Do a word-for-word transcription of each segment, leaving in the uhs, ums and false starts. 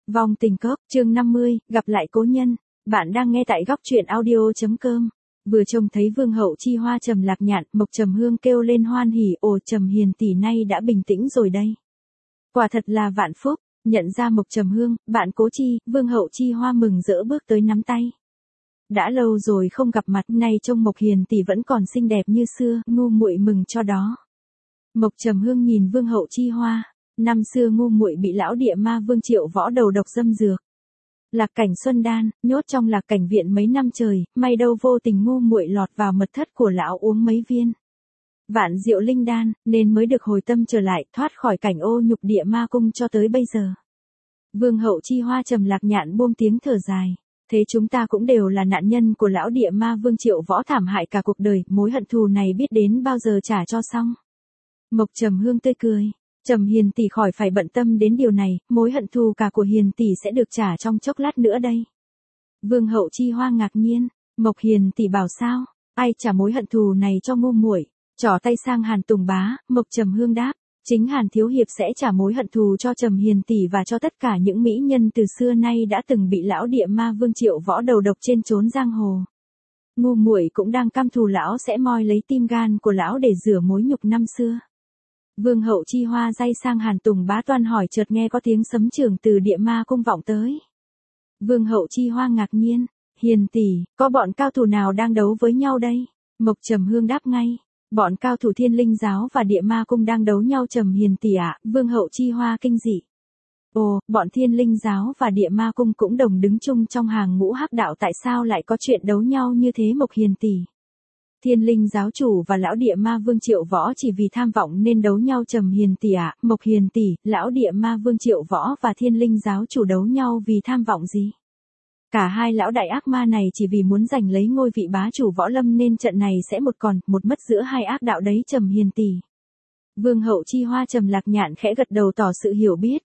Vòng tình cốc, chương năm mươi, gặp lại cố nhân. Bạn đang nghe tại góc truyện audio.com. Vừa trông thấy Vương Hậu Chi Hoa Trầm Lạc Nhạn, Mộc Trầm Hương kêu lên hoan hỉ, ồ Trầm hiền tỷ nay đã bình tĩnh rồi đây. Quả thật là vạn phúc, nhận ra Mộc Trầm Hương, bạn Cố Chi, Vương Hậu Chi Hoa mừng rỡ bước tới nắm tay. Đã lâu rồi không gặp mặt, nay trông Mộc hiền tỷ vẫn còn xinh đẹp như xưa, ngu muội mừng cho đó. Mộc Trầm Hương nhìn Vương Hậu Chi Hoa. Năm xưa ngu muội bị lão địa ma Vương Triệu Võ đầu độc dâm dược. Lạc Cảnh Xuân Đan, nhốt trong Lạc Cảnh viện mấy năm trời, may đâu vô tình ngu muội lọt vào mật thất của lão uống mấy viên Vạn Diệu Linh Đan, nên mới được hồi tâm trở lại, thoát khỏi cảnh ô nhục địa ma cung cho tới bây giờ. Vương Hậu Chi Hoa Trầm Lạc Nhạn buông tiếng thở dài. Thế chúng ta cũng đều là nạn nhân của lão địa ma Vương Triệu Võ thảm hại cả cuộc đời, mối hận thù này biết đến bao giờ trả cho xong. Mộc Trầm Hương tươi cười. Trầm hiền tỷ khỏi phải bận tâm đến điều này, mối hận thù cả của hiền tỷ sẽ được trả trong chốc lát nữa đây. Vương Hậu Chi Hoa ngạc nhiên, Mộc hiền tỷ bảo sao, ai trả mối hận thù này cho ngu muội? Trỏ tay sang Hàn Tùng Bá, Mộc Trầm Hương đáp, chính Hàn thiếu hiệp sẽ trả mối hận thù cho Trầm hiền tỷ và cho tất cả những mỹ nhân từ xưa nay đã từng bị lão địa ma Vương Triệu Võ đầu độc trên chốn giang hồ. Ngu muội cũng đang căm thù lão sẽ moi lấy tim gan của lão để rửa mối nhục năm xưa. Vương Hậu Chi Hoa day sang Hàn Tùng Bá toan hỏi, chợt nghe có tiếng sấm trường từ địa ma cung vọng tới. Vương Hậu Chi Hoa ngạc nhiên, hiền tỷ, có bọn cao thủ nào đang đấu với nhau đây? Mộc Trầm Hương đáp ngay, bọn cao thủ Thiên Linh giáo và địa ma cung đang đấu nhau Trầm hiền tỷ ạ. Vương Hậu Chi Hoa kinh dị. Ồ, bọn Thiên Linh giáo và địa ma cung cũng đồng đứng chung trong hàng ngũ hắc đạo, tại sao lại có chuyện đấu nhau như thế Mộc hiền tỷ? Thiên Linh giáo chủ và lão địa ma Vương Triệu Võ chỉ vì tham vọng nên đấu nhau Trầm hiền tỷ ạ. Mộc hiền tỷ, lão địa ma Vương Triệu Võ và Thiên Linh giáo chủ đấu nhau vì tham vọng gì? Cả hai lão đại ác ma này chỉ vì muốn giành lấy ngôi vị bá chủ võ lâm nên trận này sẽ một còn, một mất giữa hai ác đạo đấy Trầm hiền tỷ. Vương Hậu Chi Hoa Trầm Lạc Nhạn khẽ gật đầu tỏ sự hiểu biết.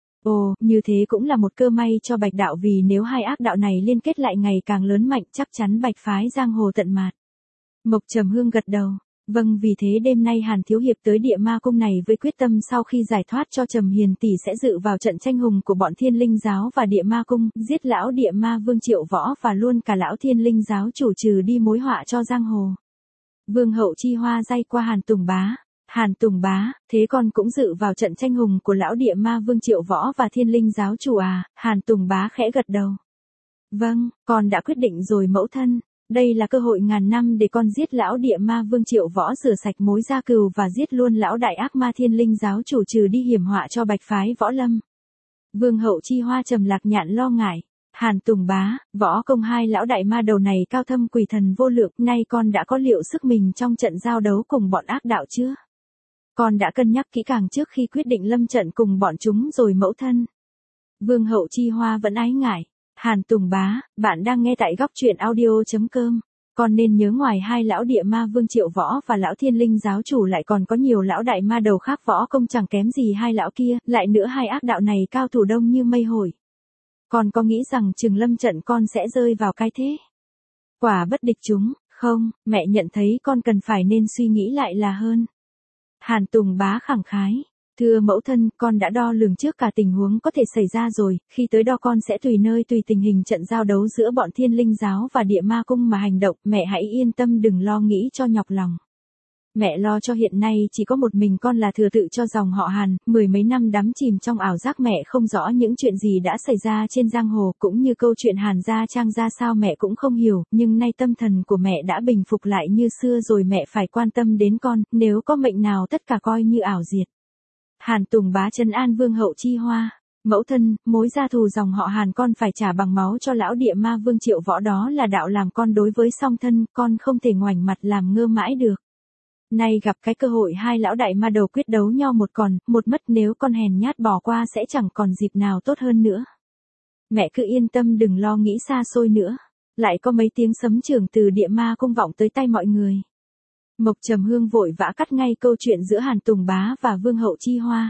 Ồ, như thế cũng là một cơ may cho Bạch đạo, vì nếu hai ác đạo này liên kết lại ngày càng lớn mạnh chắc chắn Bạch phái giang hồ tận mạt. Mộc Trầm Hương gật đầu. Vâng, vì thế đêm nay Hàn thiếu hiệp tới địa ma cung này với quyết tâm sau khi giải thoát cho Trầm hiền tỷ sẽ dự vào trận tranh hùng của bọn Thiên Linh giáo và địa ma cung, giết lão địa ma Vương Triệu Võ và luôn cả lão Thiên Linh giáo chủ, trừ đi mối họa cho giang hồ. Vương Hậu Chi Hoa day qua Hàn Tùng Bá. Hàn Tùng Bá, thế con cũng dự vào trận tranh hùng của lão địa ma Vương Triệu Võ và Thiên Linh giáo chủ à? Hàn Tùng Bá khẽ gật đầu. Vâng, con đã quyết định rồi mẫu thân. Đây là cơ hội ngàn năm để con giết lão địa ma Vương Triệu Võ, rửa sạch mối gia cừu và giết luôn lão đại ác ma Thiên Linh giáo chủ, trừ đi hiểm họa cho Bạch phái võ lâm. Vương Hậu Chi Hoa Trầm Lạc Nhạn lo ngại. Hàn Tùng Bá, võ công hai lão đại ma đầu này cao thâm quỷ thần vô lượng, nay con đã có liệu sức mình trong trận giao đấu cùng bọn ác đạo chưa? Con đã cân nhắc kỹ càng trước khi quyết định lâm trận cùng bọn chúng rồi mẫu thân. Vương Hậu Chi Hoa vẫn ái ngại. Hàn Tùng Bá, bạn đang nghe tại góc truyện audio.com. Con nên nhớ ngoài hai lão địa ma Vương Triệu Võ và lão Thiên Linh giáo chủ lại còn có nhiều lão đại ma đầu khác võ công chẳng kém gì hai lão kia, lại nữa hai ác đạo này cao thủ đông như mây hồi. Con có nghĩ rằng chừng lâm trận con sẽ rơi vào cái thế quả bất địch chúng, không? Mẹ nhận thấy con cần phải nên suy nghĩ lại là hơn. Hàn Tùng Bá khẳng khái. Thưa mẫu thân, con đã đo lường trước cả tình huống có thể xảy ra rồi, khi tới đó con sẽ tùy nơi tùy tình hình trận giao đấu giữa bọn Thiên Linh giáo và địa ma cung mà hành động, mẹ hãy yên tâm đừng lo nghĩ cho nhọc lòng. Mẹ lo cho hiện nay chỉ có một mình con là thừa tự cho dòng họ Hàn, mười mấy năm đắm chìm trong ảo giác mẹ không rõ những chuyện gì đã xảy ra trên giang hồ, cũng như câu chuyện Hàn gia Trang ra sao mẹ cũng không hiểu, nhưng nay tâm thần của mẹ đã bình phục lại như xưa rồi, mẹ phải quan tâm đến con, nếu có mệnh nào tất cả coi như ảo diệt. Hàn Tùng Bá trấn an Vương Hậu Chi Hoa. Mẫu thân, mối gia thù dòng họ Hàn con phải trả bằng máu cho lão địa ma Vương Triệu Võ, đó là đạo làm con đối với song thân, con không thể ngoảnh mặt làm ngơ mãi được. Nay gặp cái cơ hội hai lão đại ma đầu quyết đấu nhau một còn, một mất, nếu con hèn nhát bỏ qua sẽ chẳng còn dịp nào tốt hơn nữa. Mẹ cứ yên tâm đừng lo nghĩ xa xôi nữa. Lại có mấy tiếng sấm trường từ địa ma cung vọng tới tay mọi người. Mộc Trầm Hương vội vã cắt ngay câu chuyện giữa Hàn Tùng Bá và Vương Hậu Chi Hoa.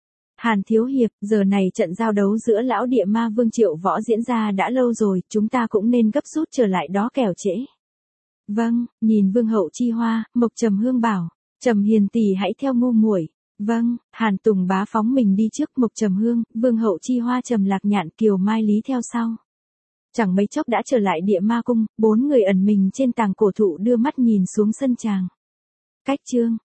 Hàn thiếu hiệp, giờ này trận giao đấu giữa lão địa ma Vương Triệu Võ diễn ra đã lâu rồi, chúng ta cũng nên gấp rút trở lại đó kẻo trễ. Vâng, nhìn Vương Hậu Chi Hoa, Mộc Trầm Hương bảo, Trầm hiền tỷ hãy theo ngu muội. Vâng, Hàn Tùng Bá phóng mình đi trước, Mộc Trầm Hương, Vương Hậu Chi Hoa Trầm Lạc Nhạn, Kiều Mai Lý theo sau. Chẳng mấy chốc đã trở lại Địa Ma Cung, bốn người ẩn mình trên tàng cổ thụ đưa mắt nhìn xuống sân tràng. Cách chương